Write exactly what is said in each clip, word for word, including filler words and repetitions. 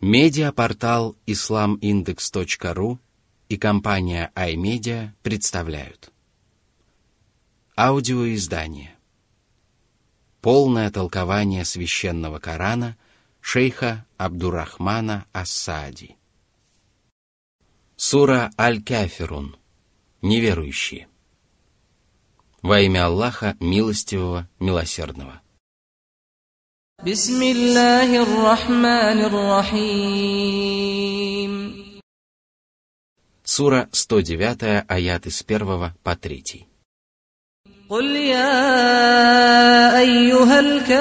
Медиапортал ислам индекс точка ру и компания iMedia представляют аудиоиздание «Полное толкование священного Корана» шейха Абдуррахмана ас-Саади. Сура Аль-Кафирун. Неверующие. Во имя Аллаха, милостивого, милосердного. Бисмиллахир-рахманир-рахим. Сура сто девять, аят с первого по третий. قل يا أيها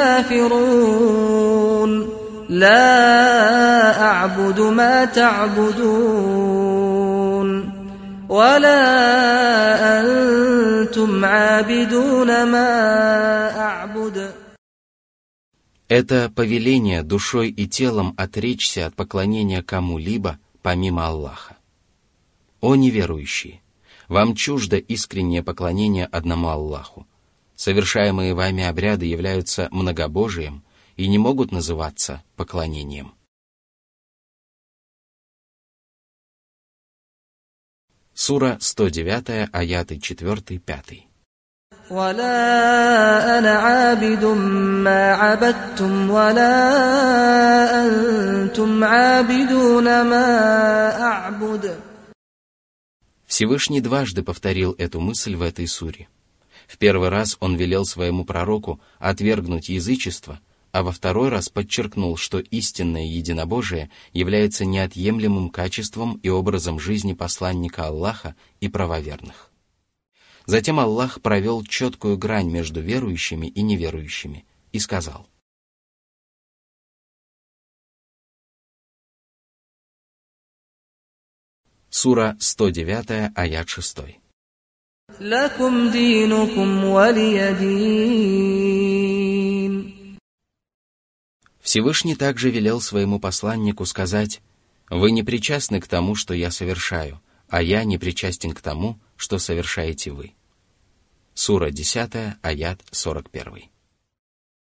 الكافرون لا أعبد ما تعبدون ولا أنتم عابدون ما أعبد. Это повеление душой и телом отречься от поклонения кому-либо, помимо Аллаха. О неверующие! Вам чуждо искреннее поклонение одному Аллаху. Совершаемые вами обряды являются многобожием и не могут называться поклонением. Сура сто девять, аяты четыре-пять. ولا أنا عابد ما عبدتم ولا أنتم عابدون ما أعبد. Всевышний дважды повторил эту мысль в этой суре. В первый раз он велел своему пророку отвергнуть язычество, а во второй раз подчеркнул, что истинное единобожие является неотъемлемым качеством и образом жизни посланника Аллаха и правоверных. Затем Аллах провел четкую грань между верующими и неверующими и сказал: Сура сто девять, аят шесть. لكم دينكم ولي دين. Всевышний также велел своему посланнику сказать: «Вы не причастны к тому, что я совершаю, а я не причастен к тому, что совершаете вы». Сура десять, аят сорок один.